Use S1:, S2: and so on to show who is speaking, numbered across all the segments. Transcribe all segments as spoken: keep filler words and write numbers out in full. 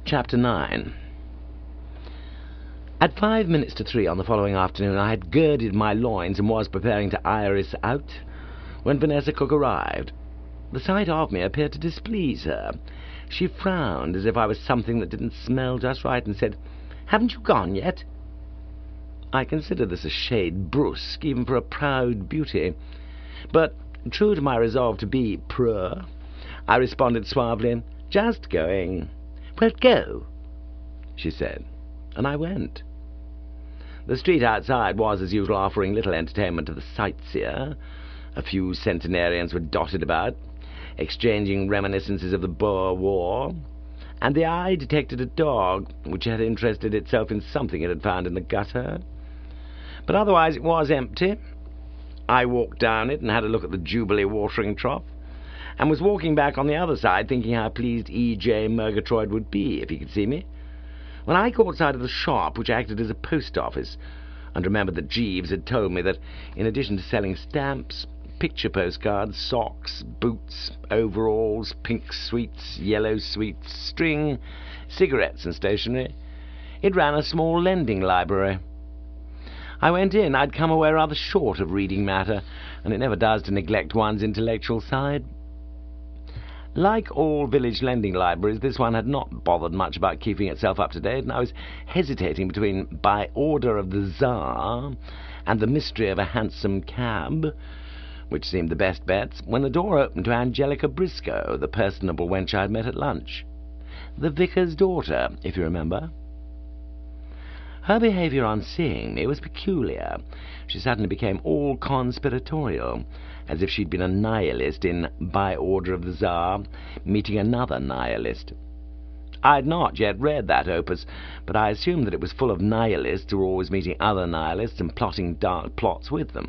S1: Chapter nine. At five minutes to three on the following afternoon, I had girded my loins and was preparing to iris out when Vanessa Cook arrived. The sight of me appeared to displease her. She frowned as if I was something that didn't smell just right and said, "Haven't you gone yet?" I considered this a shade brusque, even for a proud beauty. But, true to my resolve to be preux, I responded suavely, "Just going." "Well, go," she said, and I went. The street outside was, as usual, offering little entertainment to the sightseer. A few centenarians were dotted about, exchanging reminiscences of the Boer War, and the eye detected a dog which had interested itself in something it had found in the gutter. But otherwise it was empty. I walked down it and had a look at the Jubilee watering trough, and was walking back on the other side thinking how pleased E J Murgatroyd would be if he could see me, when I caught sight of the shop which acted as a post office, and remembered that Jeeves had told me that, in addition to selling stamps, picture postcards, socks, boots, overalls, pink sweets, yellow sweets, string, cigarettes and stationery, it ran a small lending library. I went in. I'd come away rather short of reading matter, and it never does to neglect one's intellectual side. Like all village lending libraries, this one had not bothered much about keeping itself up to date, and I was hesitating between By Order of the Tsar and The Mystery of a Hansom Cab, which seemed the best bets, when the door opened to Angelica Briscoe, the personable wench I had met at lunch. The vicar's daughter, if you remember. Her behaviour on seeing me was peculiar. She suddenly became all conspiratorial, as if she'd been a nihilist in By Order of the Tsar, meeting another nihilist. I had not yet read that opus, but I assumed that it was full of nihilists who were always meeting other nihilists and plotting dark plots with them.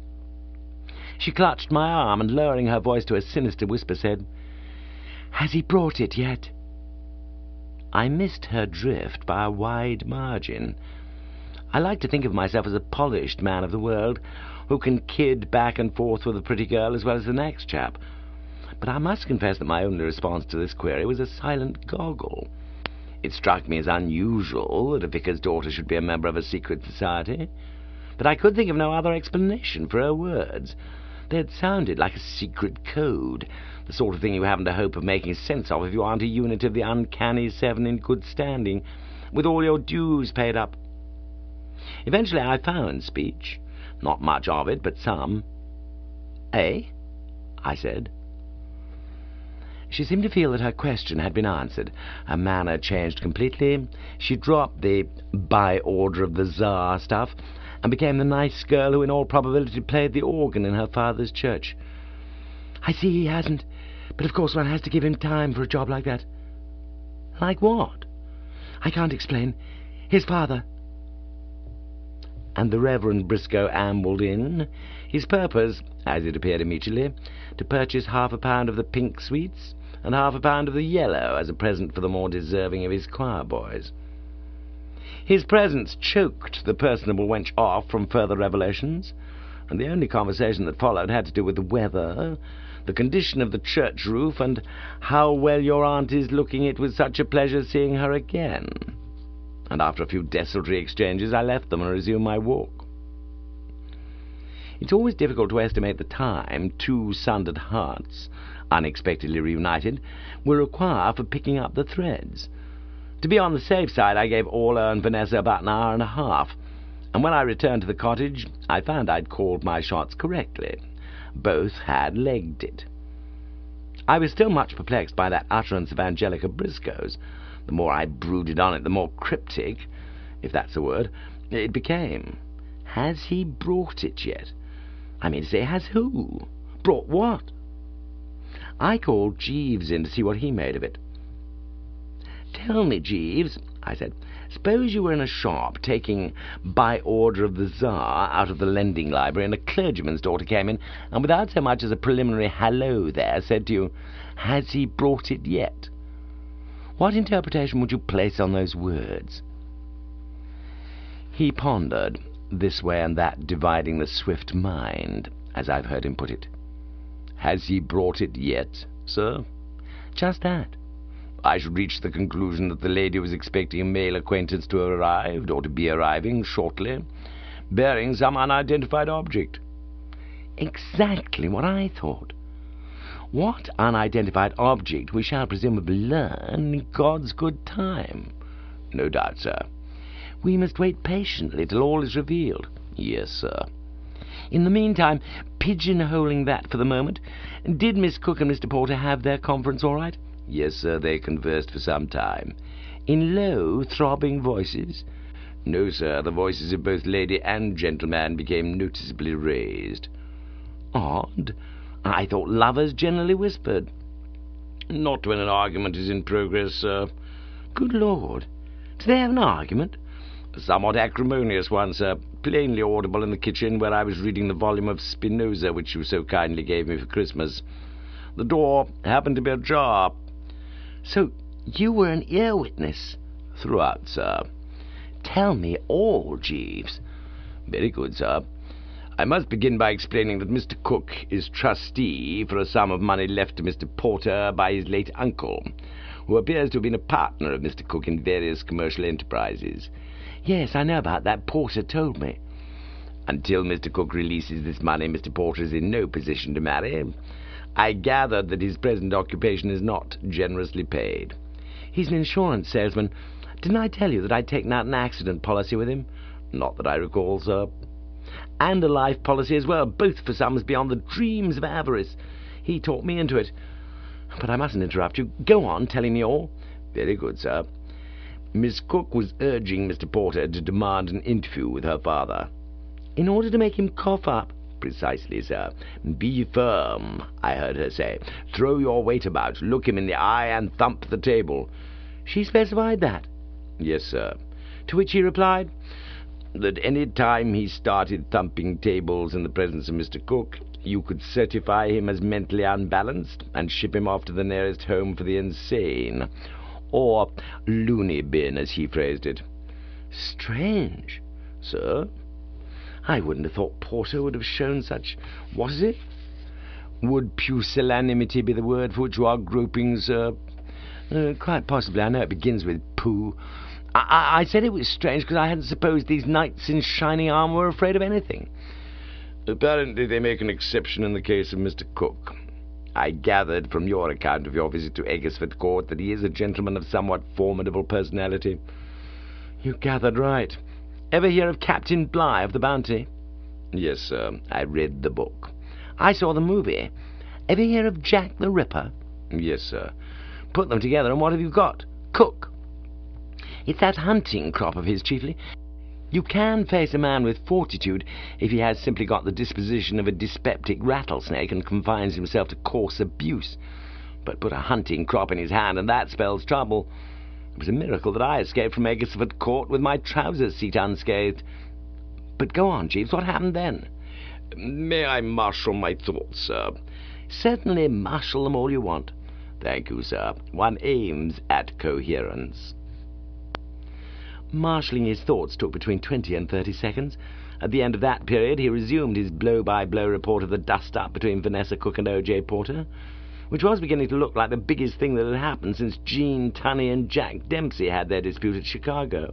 S1: She clutched my arm and, lowering her voice to a sinister whisper, said, "Has he brought it yet?" I missed her drift by a wide margin. I like to think of myself as a polished man of the world, who can kid back and forth with a pretty girl as well as the next chap. But I must confess that my only response to this query was a silent goggle. It struck me as unusual that a vicar's daughter should be a member of a secret society, but I could think of no other explanation for her words. They had sounded like a secret code, the sort of thing you haven't a hope of making sense of if you aren't a unit of the uncanny seven in good standing, with all your dues paid up. Eventually I found speech. Not much of it, but some. "Eh?" I said. She seemed to feel that her question had been answered. Her manner changed completely. She dropped the By Order of the Tsar stuff, and became the nice girl who in all probability played the organ in her father's church. "I see he hasn't, but of course one has to give him time for a job like that." "Like what?" "I can't explain. His father." And the Reverend Briscoe ambled in, his purpose, as it appeared immediately, to purchase half a pound of the pink sweets and half a pound of the yellow as a present for the more deserving of his choir boys. His presence choked the personable wench off from further revelations, and the only conversation that followed had to do with the weather, the condition of the church roof, and how well your aunt is looking. It was such a pleasure seeing her again. And after a few desultory exchanges, I left them and resumed my walk. It's always difficult to estimate the time two sundered hearts, unexpectedly reunited, will require for picking up the threads. To be on the safe side, I gave Orla and Vanessa about an hour and a half, and when I returned to the cottage, I found I'd called my shots correctly. Both had legged it. I was still much perplexed by that utterance of Angelica Briscoe's. The more I brooded on it, the more cryptic, if that's a word, it became. Has he brought it yet? I mean to say, has who? Brought what? I called Jeeves in to see what he made of it. "Tell me, Jeeves," I said, "suppose you were in a shop taking By Order of the Tsar out of the lending library, and a clergyman's daughter came in, and without so much as a preliminary hello there, said to you, 'Has he brought it yet?' What interpretation would you place on those words?" He pondered, this way and that dividing the swift mind, as I've heard him put it. "Has he brought it yet, sir?" "Just that." I should reach the conclusion that the lady was expecting a male acquaintance to have arrived, or to be arriving, shortly, bearing some unidentified object. Exactly what I thought. What unidentified object we shall presumably learn in God's good time. No doubt, sir. We must wait patiently till all is revealed. Yes, sir. In the meantime, pigeonholing that for the moment, did Miss Cook and Mister Porter have their conference all right? Yes, sir, they conversed for some time. In low, throbbing voices? No, sir, the voices of both lady and gentleman became noticeably raised. Odd. I thought lovers generally whispered. Not when an argument is in progress, sir. Good Lord. Do they have an argument? A somewhat acrimonious one, sir, plainly audible in the kitchen where I was reading the volume of Spinoza which you so kindly gave me for Christmas. The door happened to be ajar. So you were an ear witness? Throughout, sir. Tell me all, Jeeves. Very good, sir. I must begin by explaining that Mister Cook is trustee for a sum of money left to Mister Porter by his late uncle, who appears to have been a partner of Mister Cook in various commercial enterprises. Yes, I know about that. Porter told me. Until Mister Cook releases this money, Mister Porter is in no position to marry. I gathered that his present occupation is not generously paid. He's an insurance salesman. Didn't I tell you that I'd taken out an accident policy with him? Not that I recall, sir. And a life policy as well, both for sums beyond the dreams of avarice. He talked me into it. But I mustn't interrupt you. Go on, telling me all. Very good, sir. Miss Cook was urging Mister Porter to demand an interview with her father. In order to make him cough up? Precisely, sir. Be firm, I heard her say. Throw your weight about, look him in the eye, and thump the table. She specified that? Yes, sir. To which he replied that any time he started thumping tables in the presence of Mister Cook, you could certify him as mentally unbalanced and ship him off to the nearest home for the insane, or loony bin, as he phrased it. Strange, sir. I wouldn't have thought Porter would have shown such... what is it? Would pusillanimity be the word for which you are groping, sir? Uh, quite possibly. I know it begins with poo. I, I, I said it was strange because I hadn't supposed these knights in shining armour were afraid of anything. Apparently they make an exception in the case of Mister Cook. I gathered from your account of your visit to Eggersford Court that he is a gentleman of somewhat formidable personality. You gathered right. Ever hear of Captain Bligh of the Bounty? Yes, sir. I read the book. I saw the movie. Ever hear of Jack the Ripper? Yes, sir. Put them together, and what have you got? Cook. It's that hunting crop of his, chiefly. You can face a man with fortitude if he has simply got the disposition of a dyspeptic rattlesnake and confines himself to coarse abuse. But put a hunting crop in his hand, and that spells trouble. It was a miracle that I escaped from Eggersford Court with my trousers seat unscathed. But go on, Jeeves, what happened then? May I marshal my thoughts, sir? Certainly marshal them all you want. Thank you, sir. One aims at coherence. Marshalling his thoughts took between twenty and thirty seconds. At the end of that period he resumed his blow-by-blow report of the dust-up between Vanessa Cook and O J Porter, which was beginning to look like the biggest thing that had happened since Gene Tunney and Jack Dempsey had their dispute at Chicago.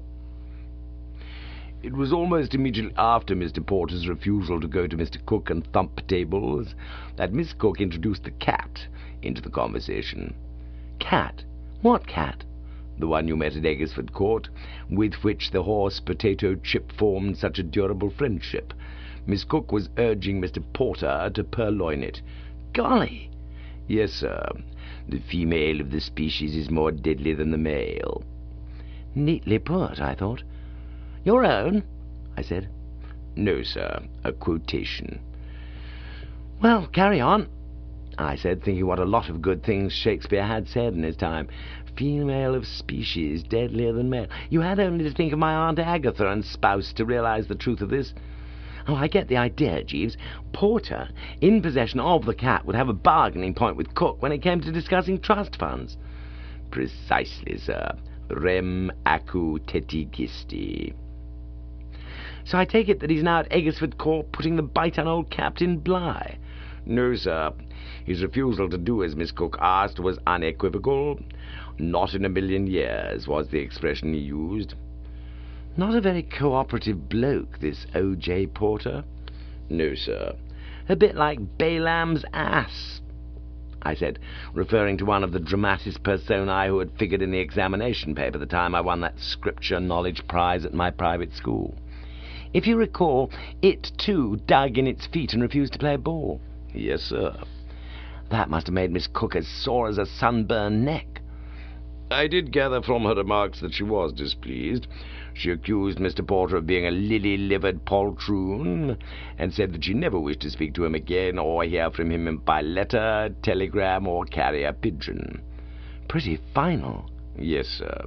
S1: It was almost immediately after Mister Porter's refusal to go to Mister Cook and thump tables that Miss Cook introduced the cat into the conversation. Cat? What cat? The one you met at Eggersford Court, with which the horse Potato Chip formed such a durable friendship. Miss Cook was urging Mister Porter to purloin it. Golly! Yes, sir. The female of the species is more deadly than the male. Neatly put, I thought. Your own? I said. No, sir. A quotation. Well, carry on, I said, thinking what a lot of good things Shakespeare had said in his time. Female of species, deadlier than male. You had only to think of my Aunt Agatha and spouse to realize the truth of this. Oh, I get the idea, Jeeves. Porter, in possession of the cat, would have a bargaining point with Cook when it came to discussing trust funds. Precisely, sir. Rem acu tetigisti. So I take it that he's now at Eggersford Court putting the bite on old Captain Bligh. No, sir. His refusal to do as Miss Cook asked was unequivocal. Not in a million years, was the expression he used. Not a very cooperative bloke, this O J Porter. No, sir. A bit like Balaam's ass, I said, referring to one of the dramatis personae who had figured in the examination paper the time I won that scripture knowledge prize at my private school. If you recall, it, too, dug in its feet and refused to play ball. Yes, sir. That must have made Miss Cook as sore as a sunburned neck. I did gather from her remarks that she was displeased. She accused Mister Porter of being a lily-livered poltroon, and said that she never wished to speak to him again or hear from him by letter, telegram, or carrier pigeon. Pretty final. Yes, sir.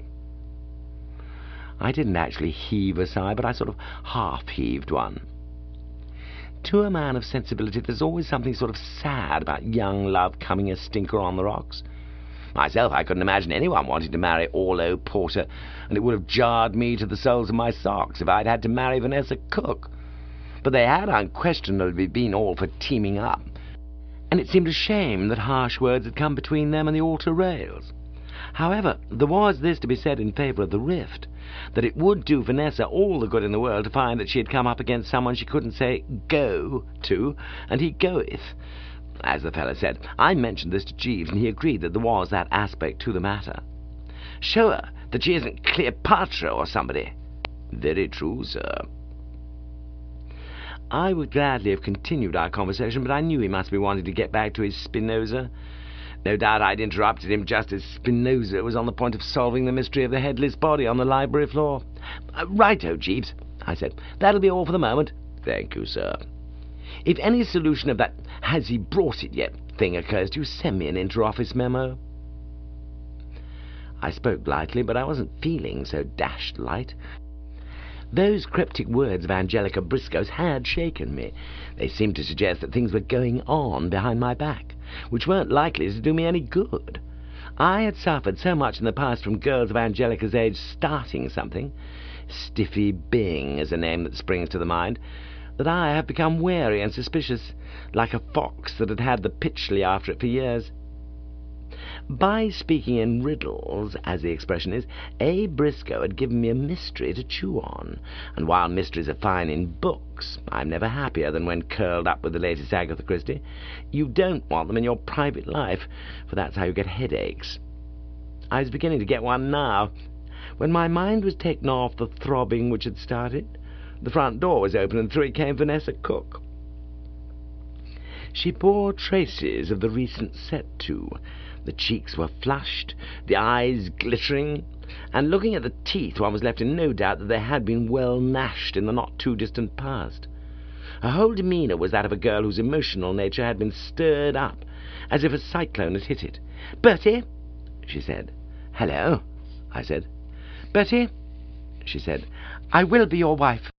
S1: I didn't actually heave a sigh, but I sort of half-heaved one. To a man of sensibility, there's always something sort of sad about young love coming a stinker on the rocks. Myself, I couldn't imagine anyone wanting to marry Orlo Porter, and it would have jarred me to the soles of my socks if I'd had to marry Vanessa Cook. But they had unquestionably been all for teaming up, and it seemed a shame that harsh words had come between them and the altar rails. However, there was this to be said in favour of the rift, that it would do Vanessa all the good in the world to find that she had come up against someone she couldn't say go to, and he goeth. As the fellow said, I mentioned this to Jeeves, and he agreed that there was that aspect to the matter. Show her that she isn't Cleopatra or somebody. Very true, sir. I would gladly have continued our conversation, but I knew he must be wanting to get back to his Spinoza. No doubt I'd interrupted him just as Spinoza was on the point of solving the mystery of the headless body on the library floor. Uh, Right-o, Jeeves, I said. That'll be all for the moment. Thank you, sir. If any solution of that has-he-brought-it-yet thing occurs to you, send me an inter-office memo. I spoke lightly, but I wasn't feeling so dashed light. Those cryptic words of Angelica Briscoe's had shaken me. They seemed to suggest that things were going on behind my back, which weren't likely to do me any good. I had suffered so much in the past from girls of Angelica's age starting something, Stiffy Bing is a name that springs to the mind, that I have become wary and suspicious, like a fox that had had the Pytchley after it for years. By speaking in riddles, as the expression is, A. Briscoe had given me a mystery to chew on, and while mysteries are fine in books, I'm never happier than when curled up with the latest Agatha Christie. You don't want them in your private life, for that's how you get headaches. I was beginning to get one now, when my mind was taken off the throbbing which had started. The front door was open, and through it came Vanessa Cook. She bore traces of the recent set-to. The cheeks were flushed, the eyes glittering, and looking at the teeth one was left in no doubt that they had been well gnashed in the not-too-distant past. Her whole demeanour was that of a girl whose emotional nature had been stirred up, as if a cyclone had hit it. "Bertie," she said. "Hello," I said. "Bertie," she said, "I will be your wife."